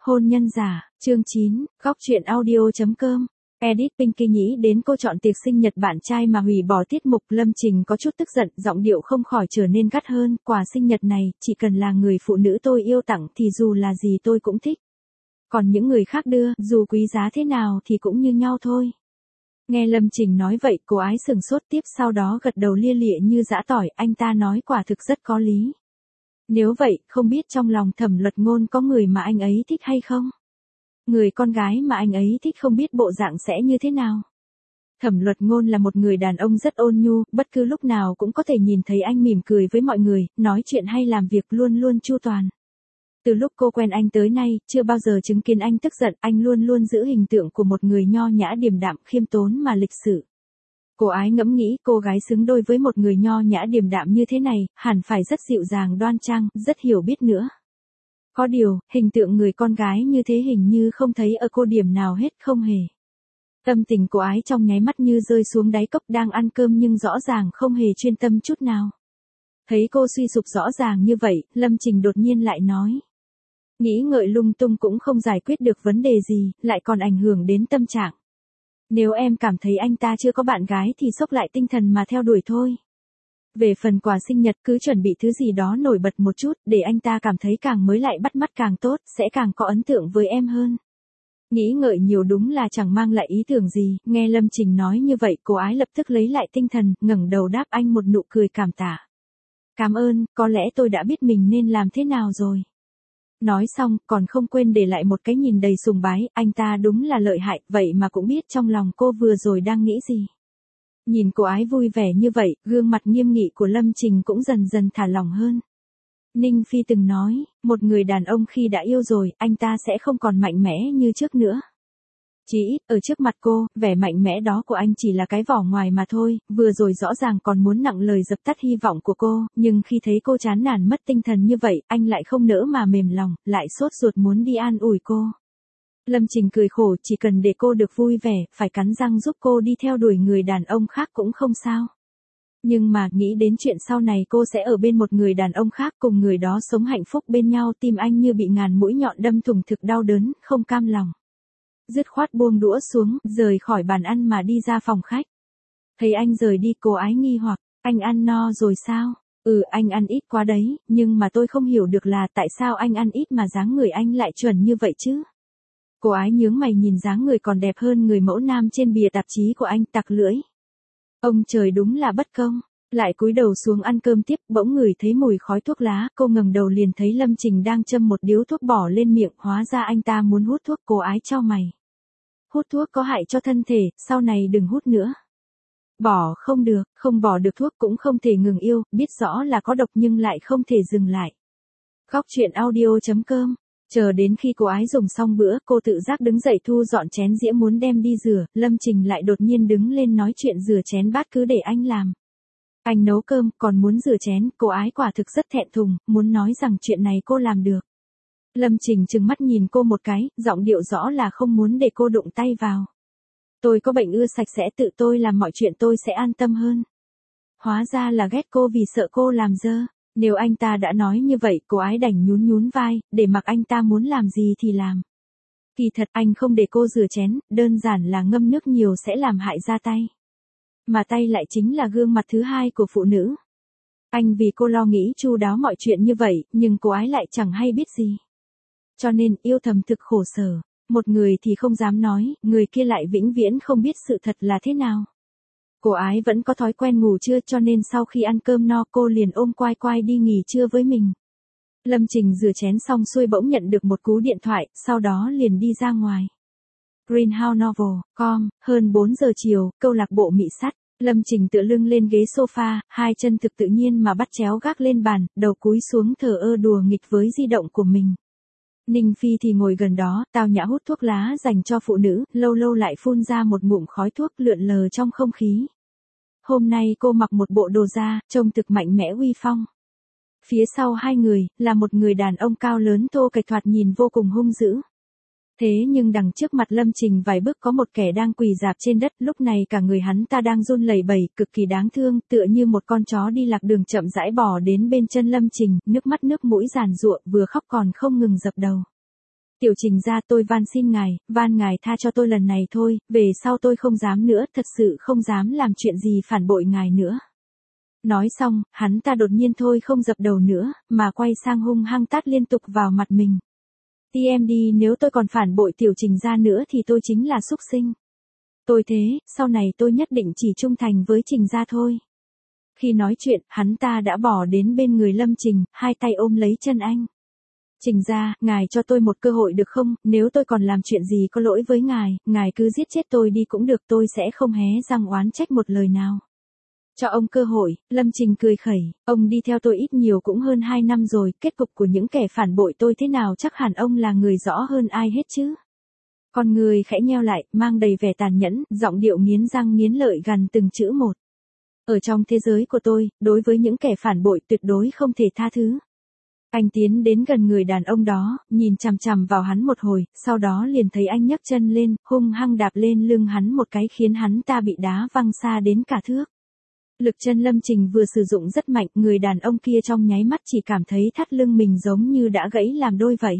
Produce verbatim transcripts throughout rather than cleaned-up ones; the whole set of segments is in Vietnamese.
Hôn nhân giả, chương chín, góc truyện audio chấm com. Edit Pinky nghĩ đến cô chọn tiệc sinh nhật bạn trai mà hủy bỏ tiết mục, Lâm Trình có chút tức giận, giọng điệu không khỏi trở nên gắt hơn, quà sinh nhật này, chỉ cần là người phụ nữ tôi yêu tặng thì dù là gì tôi cũng thích. Còn những người khác đưa, dù quý giá thế nào thì cũng như nhau thôi. Nghe Lâm Trình nói vậy, cô ái sừng sốt, tiếp sau đó gật đầu lia lịa như giã tỏi, anh ta nói quả thực rất có lý. Nếu vậy, không biết trong lòng Thẩm Luật Ngôn có người mà anh ấy thích hay không? Người con gái mà anh ấy thích không biết bộ dạng sẽ như thế nào? Thẩm Luật Ngôn là một người đàn ông rất ôn nhu, bất cứ lúc nào cũng có thể nhìn thấy anh mỉm cười với mọi người, nói chuyện hay làm việc luôn luôn chu toàn. Từ lúc cô quen anh tới nay, chưa bao giờ chứng kiến anh tức giận, anh luôn luôn giữ hình tượng của một người nho nhã điềm đạm, khiêm tốn mà lịch sự. Cô ái ngẫm nghĩ cô gái xứng đôi với một người nho nhã điềm đạm như thế này, hẳn phải rất dịu dàng đoan trang, rất hiểu biết nữa. Có điều, hình tượng người con gái như thế hình như không thấy ở cô điểm nào hết, không hề. Tâm tình cô ái trong nháy mắt như rơi xuống đáy cốc, đang ăn cơm nhưng rõ ràng không hề chuyên tâm chút nào. Thấy cô suy sụp rõ ràng như vậy, Lâm Trình đột nhiên lại nói. Nghĩ ngợi lung tung cũng không giải quyết được vấn đề gì, lại còn ảnh hưởng đến tâm trạng. Nếu em cảm thấy anh ta chưa có bạn gái thì xốc lại tinh thần mà theo đuổi thôi. Về phần quà sinh nhật, cứ chuẩn bị thứ gì đó nổi bật một chút, để anh ta cảm thấy càng mới lại bắt mắt càng tốt, sẽ càng có ấn tượng với em hơn. Nghĩ ngợi nhiều đúng là chẳng mang lại ý tưởng gì, nghe Lâm Trình nói như vậy, cô ái lập tức lấy lại tinh thần, ngẩng đầu đáp anh một nụ cười cảm tạ. Cảm ơn, có lẽ tôi đã biết mình nên làm thế nào rồi. Nói xong, còn không quên để lại một cái nhìn đầy sùng bái, anh ta đúng là lợi hại, vậy mà cũng biết trong lòng cô vừa rồi đang nghĩ gì. Nhìn cô ái vui vẻ như vậy, gương mặt nghiêm nghị của Lâm Trình cũng dần dần thả lỏng hơn. Ninh Phi từng nói, một người đàn ông khi đã yêu rồi, anh ta sẽ không còn mạnh mẽ như trước nữa. Chỉ ít, ở trước mặt cô, vẻ mạnh mẽ đó của anh chỉ là cái vỏ ngoài mà thôi, vừa rồi rõ ràng còn muốn nặng lời dập tắt hy vọng của cô, nhưng khi thấy cô chán nản mất tinh thần như vậy, anh lại không nỡ mà mềm lòng, lại sốt ruột muốn đi an ủi cô. Lâm Trình cười khổ, chỉ cần để cô được vui vẻ, phải cắn răng giúp cô đi theo đuổi người đàn ông khác cũng không sao. Nhưng mà, nghĩ đến chuyện sau này cô sẽ ở bên một người đàn ông khác, cùng người đó sống hạnh phúc bên nhau, tim anh như bị ngàn mũi nhọn đâm thủng, thực đau đớn, không cam lòng. Dứt khoát buông đũa xuống, rời khỏi bàn ăn mà đi ra phòng khách. Thấy anh rời đi, cô ái nghi hoặc, anh ăn no rồi sao? Ừ, anh ăn ít quá đấy, nhưng mà tôi không hiểu được là tại sao anh ăn ít mà dáng người anh lại chuẩn như vậy chứ? Cô ái nhướng mày nhìn dáng người còn đẹp hơn người mẫu nam trên bìa tạp chí của anh, tặc lưỡi. Ông trời đúng là bất công. Lại cúi đầu xuống ăn cơm tiếp, bỗng ngửi thấy mùi khói thuốc lá, cô ngẩng đầu liền thấy Lâm Trình đang châm một điếu thuốc bỏ lên miệng, hóa ra anh ta muốn hút thuốc, cô ái chau mày. Hút thuốc có hại cho thân thể, sau này đừng hút nữa. Bỏ không được, không bỏ được thuốc cũng không thể ngừng yêu, biết rõ là có độc nhưng lại không thể dừng lại. Góc truyện audio chấm com. Chờ đến khi cô ái dùng xong bữa, cô tự giác đứng dậy thu dọn chén dĩa muốn đem đi rửa, Lâm Trình lại đột nhiên đứng lên nói chuyện rửa chén bát cứ để anh làm. Anh nấu cơm, còn muốn rửa chén, cô ái quả thực rất thẹn thùng, muốn nói rằng chuyện này cô làm được. Lâm Trình trừng mắt nhìn cô một cái, giọng điệu rõ là không muốn để cô đụng tay vào. Tôi có bệnh ưa sạch sẽ, tự tôi làm mọi chuyện tôi sẽ an tâm hơn. Hóa ra là ghét cô vì sợ cô làm dơ. Nếu anh ta đã nói như vậy, cô ái đành nhún nhún vai, để mặc anh ta muốn làm gì thì làm. Kỳ thật anh không để cô rửa chén, đơn giản là ngâm nước nhiều sẽ làm hại da tay. Mà tay lại chính là gương mặt thứ hai của phụ nữ. Anh vì cô lo nghĩ chu đáo mọi chuyện như vậy, nhưng cô ái lại chẳng hay biết gì. Cho nên yêu thầm thực khổ sở. Một người thì không dám nói, người kia lại vĩnh viễn không biết sự thật là thế nào. Cô ái vẫn có thói quen ngủ trưa, cho nên sau khi ăn cơm no cô liền ôm quai quai đi nghỉ trưa với mình. Lâm Trình rửa chén xong xuôi bỗng nhận được một cú điện thoại, sau đó liền đi ra ngoài. Greenhouse Novel chấm com, hơn bốn giờ chiều, câu lạc bộ mị sắt. Lâm Trình tựa lưng lên ghế sofa, hai chân thực tự nhiên mà bắt chéo gác lên bàn, đầu cúi xuống thờ ơ đùa nghịch với di động của mình. Ninh Phi thì ngồi gần đó, tao nhã hút thuốc lá dành cho phụ nữ, lâu lâu lại phun ra một ngụm khói thuốc lượn lờ trong không khí. Hôm nay cô mặc một bộ đồ da, trông thực mạnh mẽ uy phong. Phía sau hai người, là một người đàn ông cao lớn thô kệch thoạt nhìn vô cùng hung dữ. Thế nhưng đằng trước mặt Lâm Trình vài bước có một kẻ đang quỳ rạp trên đất, lúc này cả người hắn ta đang run lẩy bẩy, cực kỳ đáng thương, tựa như một con chó đi lạc đường chậm rãi bò đến bên chân Lâm Trình, nước mắt nước mũi giàn giụa, vừa khóc còn không ngừng dập đầu. Tiểu Trình gia, tôi van xin ngài, van ngài tha cho tôi lần này thôi, về sau tôi không dám nữa, thật sự không dám làm chuyện gì phản bội ngài nữa. Nói xong, hắn ta đột nhiên thôi không dập đầu nữa, mà quay sang hung hăng tát liên tục vào mặt mình. tê em đê, nếu tôi còn phản bội Tiểu Trình gia nữa thì tôi chính là súc sinh. Tôi thế, sau này tôi nhất định chỉ trung thành với Trình gia thôi. Khi nói chuyện, hắn ta đã bỏ đến bên người Lâm Trình, hai tay ôm lấy chân anh. Trình gia, ngài cho tôi một cơ hội được không, nếu tôi còn làm chuyện gì có lỗi với ngài, ngài cứ giết chết tôi đi cũng được, tôi sẽ không hé răng oán trách một lời nào. Cho ông cơ hội, Lâm Trình cười khẩy, ông đi theo tôi ít nhiều cũng hơn hai năm rồi, kết cục của những kẻ phản bội tôi thế nào chắc hẳn ông là người rõ hơn ai hết chứ. Con người khẽ nheo lại, mang đầy vẻ tàn nhẫn, giọng điệu nghiến răng nghiến lợi gằn từng chữ một. Ở trong thế giới của tôi, đối với những kẻ phản bội tuyệt đối không thể tha thứ. Anh tiến đến gần người đàn ông đó, nhìn chằm chằm vào hắn một hồi, sau đó liền thấy anh nhấc chân lên, hung hăng đạp lên lưng hắn một cái khiến hắn ta bị đá văng xa đến cả thước. Lực chân Lâm Trình vừa sử dụng rất mạnh, người đàn ông kia trong nháy mắt chỉ cảm thấy thắt lưng mình giống như đã gãy làm đôi vậy.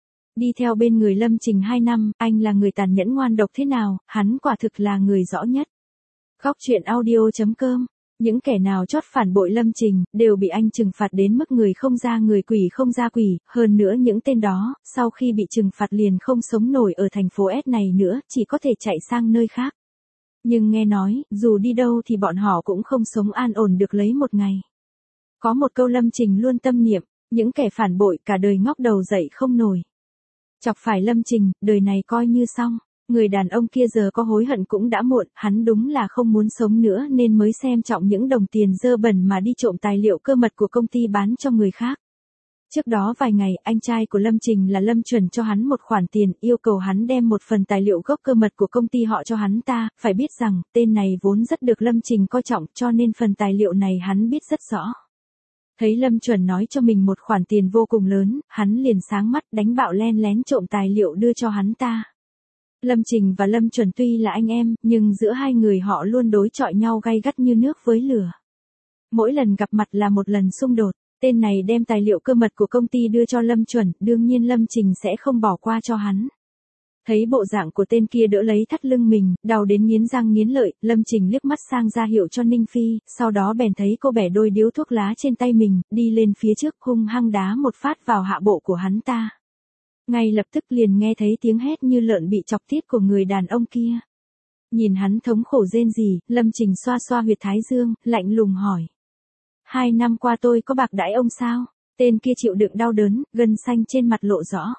Đi theo bên người Lâm Trình hai năm, anh là người tàn nhẫn ngoan độc thế nào, hắn quả thực là người rõ nhất. Góc truyện audio chấm com. Những kẻ nào chót phản bội Lâm Trình, đều bị anh trừng phạt đến mức người không ra người quỷ không ra quỷ, hơn nữa những tên đó, sau khi bị trừng phạt liền không sống nổi ở thành phố S này nữa, chỉ có thể chạy sang nơi khác. Nhưng nghe nói, dù đi đâu thì bọn họ cũng không sống an ổn được lấy một ngày. Có một câu Lâm Trình luôn tâm niệm, những kẻ phản bội cả đời ngóc đầu dậy không nổi. Chọc phải Lâm Trình, đời này coi như xong. Người đàn ông kia giờ có hối hận cũng đã muộn, hắn đúng là không muốn sống nữa nên mới xem trọng những đồng tiền dơ bẩn mà đi trộm tài liệu cơ mật của công ty bán cho người khác. Trước đó vài ngày, anh trai của Lâm Trình là Lâm Chuẩn cho hắn một khoản tiền, yêu cầu hắn đem một phần tài liệu gốc cơ mật của công ty họ cho hắn ta, phải biết rằng, tên này vốn rất được Lâm Trình coi trọng cho nên phần tài liệu này hắn biết rất rõ. Thấy Lâm Chuẩn nói cho mình một khoản tiền vô cùng lớn, hắn liền sáng mắt đánh bạo len lén trộm tài liệu đưa cho hắn ta. Lâm Trình và Lâm Chuẩn tuy là anh em, nhưng giữa hai người họ luôn đối chọi nhau gay gắt như nước với lửa. Mỗi lần gặp mặt là một lần xung đột, tên này đem tài liệu cơ mật của công ty đưa cho Lâm Chuẩn, đương nhiên Lâm Trình sẽ không bỏ qua cho hắn. Thấy bộ dạng của tên kia đỡ lấy thắt lưng mình, đau đến nghiến răng nghiến lợi, Lâm Trình liếc mắt sang ra hiệu cho Ninh Phi, sau đó bèn thấy cô bẻ đôi điếu thuốc lá trên tay mình, đi lên phía trước hung hăng đá một phát vào hạ bộ của hắn ta. Ngay lập tức liền nghe thấy tiếng hét như lợn bị chọc tiết của người đàn ông kia. Nhìn hắn thống khổ rên rỉ, Lâm Trình xoa xoa huyệt thái dương, lạnh lùng hỏi. Hai năm qua tôi có bạc đãi ông sao? Tên kia chịu đựng đau đớn, gân xanh trên mặt lộ rõ.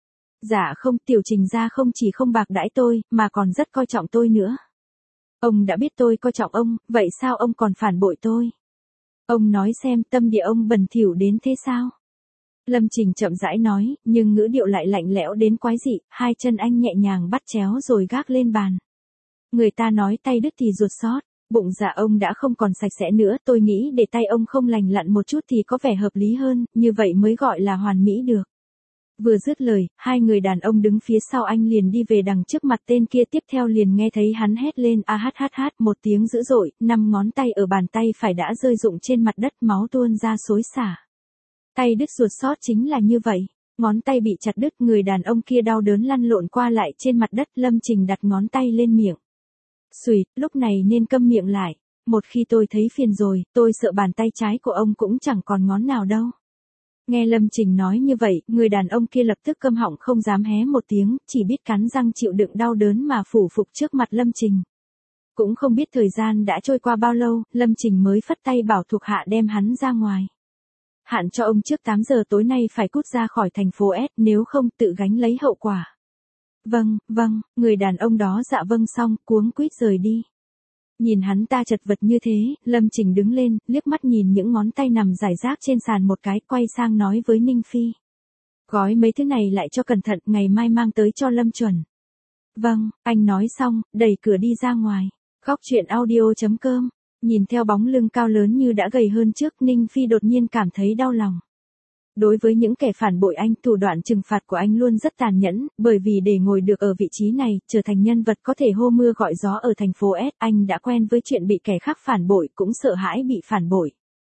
Dạ không, Tiểu Trình gia không chỉ không bạc đãi tôi, mà còn rất coi trọng tôi nữa. Ông đã biết tôi coi trọng ông, vậy sao ông còn phản bội tôi? Ông nói xem tâm địa ông bẩn thỉu đến thế sao? Lâm Trình chậm rãi nói, nhưng ngữ điệu lại lạnh lẽo đến quái dị, hai chân anh nhẹ nhàng bắt chéo rồi gác lên bàn. Người ta nói tay đứt thì ruột xót, bụng dạ ông đã không còn sạch sẽ nữa, tôi nghĩ để tay ông không lành lặn một chút thì có vẻ hợp lý hơn, như vậy mới gọi là hoàn mỹ được. Vừa dứt lời, hai người đàn ông đứng phía sau anh liền đi về đằng trước mặt tên kia, tiếp theo liền nghe thấy hắn hét lên a hát hát hát một tiếng dữ dội, năm ngón tay ở bàn tay phải đã rơi rụng trên mặt đất, máu tuôn ra xối xả. Tay đứt ruột xót chính là như vậy, ngón tay bị chặt đứt, người đàn ông kia đau đớn lăn lộn qua lại trên mặt đất, Lâm Trình đặt ngón tay lên miệng. Xùi, lúc này nên câm miệng lại, một khi tôi thấy phiền rồi, tôi sợ bàn tay trái của ông cũng chẳng còn ngón nào đâu. Nghe Lâm Trình nói như vậy, người đàn ông kia lập tức câm họng không dám hé một tiếng, chỉ biết cắn răng chịu đựng đau đớn mà phủ phục trước mặt Lâm Trình. Cũng không biết thời gian đã trôi qua bao lâu, Lâm Trình mới phất tay bảo thuộc hạ đem hắn ra ngoài. Hạn cho ông trước tám giờ tối nay phải cút ra khỏi thành phố S, nếu không tự gánh lấy hậu quả. Vâng, vâng, người đàn ông đó dạ vâng xong, cuống quýt rời đi. Nhìn hắn ta chật vật như thế, Lâm Trình đứng lên, liếc mắt nhìn những ngón tay nằm rải rác trên sàn một cái, quay sang nói với Ninh Phi. Gói mấy thứ này lại cho cẩn thận, ngày mai mang tới cho Lâm Chuẩn. Vâng, anh nói xong, đẩy cửa đi ra ngoài. Góc truyện audio chấm com. Nhìn theo bóng lưng cao lớn như đã gầy hơn trước, Ninh Phi đột nhiên cảm thấy đau lòng. Đối với những kẻ phản bội anh, thủ đoạn trừng phạt của anh luôn rất tàn nhẫn, bởi vì để ngồi được ở vị trí này, trở thành nhân vật có thể hô mưa gọi gió ở thành phố S, anh đã quen với chuyện bị kẻ khác phản bội, cũng sợ hãi bị phản bội.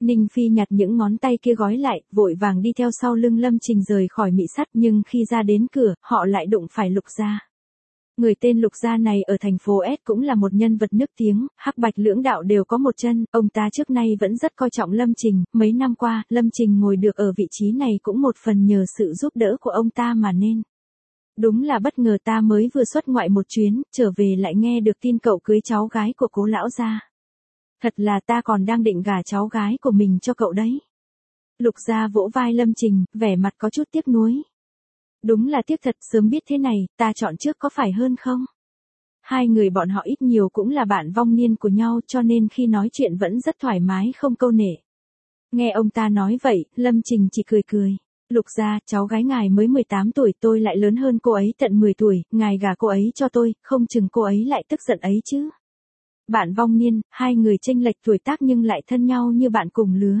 Ninh Phi nhặt những ngón tay kia gói lại, vội vàng đi theo sau lưng Lâm Trình rời khỏi Mị Sắt, nhưng khi ra đến cửa, họ lại đụng phải Lục Gia. Người tên Lục Gia này ở thành phố S cũng là một nhân vật nước tiếng, hắc bạch lưỡng đạo đều có một chân, ông ta trước nay vẫn rất coi trọng Lâm Trình, mấy năm qua, Lâm Trình ngồi được ở vị trí này cũng một phần nhờ sự giúp đỡ của ông ta mà nên. Đúng là bất ngờ, ta mới vừa xuất ngoại một chuyến, trở về lại nghe được tin cậu cưới cháu gái của Cố lão gia. Thật là ta còn đang định gả cháu gái của mình cho cậu đấy. Lục Gia vỗ vai Lâm Trình, vẻ mặt có chút tiếc nuối. Đúng là tiếc thật, sớm biết thế này, ta chọn trước có phải hơn không? Hai người bọn họ ít nhiều cũng là bạn vong niên của nhau, cho nên khi nói chuyện vẫn rất thoải mái không câu nệ. Nghe ông ta nói vậy, Lâm Trình chỉ cười cười. Lục Gia, cháu gái ngài mới mười tám tuổi, tôi lại lớn hơn cô ấy tận mười tuổi, ngài gả cô ấy cho tôi, không chừng cô ấy lại tức giận ấy chứ. Bạn vong niên, hai người chênh lệch tuổi tác nhưng lại thân nhau như bạn cùng lứa.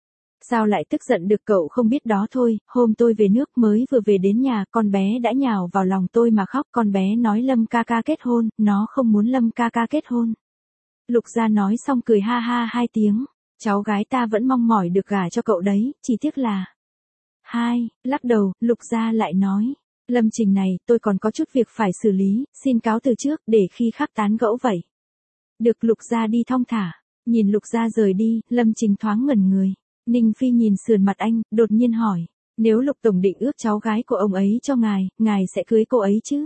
Sao lại tức giận được, cậu không biết đó thôi, hôm tôi về nước mới vừa về đến nhà, con bé đã nhào vào lòng tôi mà khóc, con bé nói Lâm ca ca kết hôn, nó không muốn Lâm ca ca kết hôn. Lục Gia nói xong cười ha ha hai tiếng, cháu gái ta vẫn mong mỏi được gả cho cậu đấy, chỉ tiếc là... Hai, lắc đầu, Lục Gia lại nói, Lâm Trình này, tôi còn có chút việc phải xử lý, xin cáo từ trước, để khi khác tán gẫu vậy. Được. Lục Gia đi thong thả, nhìn Lục Gia rời đi, Lâm Trình thoáng ngẩn người. Ninh Phi nhìn sườn mặt anh, đột nhiên hỏi, nếu Lục Tổng định ước cháu gái của ông ấy cho ngài, ngài sẽ cưới cô ấy chứ?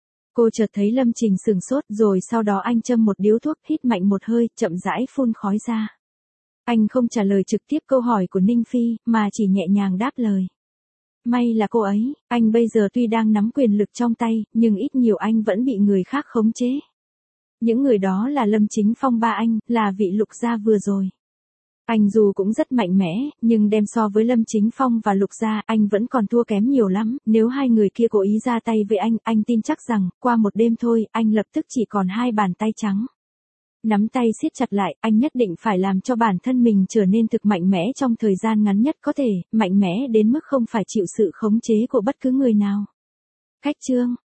Cô chợt thấy Lâm Trình sừng sốt, rồi sau đó anh châm một điếu thuốc, hít mạnh một hơi, chậm rãi phun khói ra. Anh không trả lời trực tiếp câu hỏi của Ninh Phi, mà chỉ nhẹ nhàng đáp lời. May là cô ấy, anh bây giờ tuy đang nắm quyền lực trong tay, nhưng ít nhiều anh vẫn bị người khác khống chế. Những người đó là Lâm Chính Phong ba anh, là vị Lục Gia vừa rồi. Anh dù cũng rất mạnh mẽ, nhưng đem so với Lâm Chính Phong và Lục Gia, anh vẫn còn thua kém nhiều lắm, nếu hai người kia cố ý ra tay với anh, anh tin chắc rằng, qua một đêm thôi, anh lập tức chỉ còn hai bàn tay trắng. Nắm tay siết chặt lại, anh nhất định phải làm cho bản thân mình trở nên thực mạnh mẽ trong thời gian ngắn nhất có thể, mạnh mẽ đến mức không phải chịu sự khống chế của bất cứ người nào. Khách chương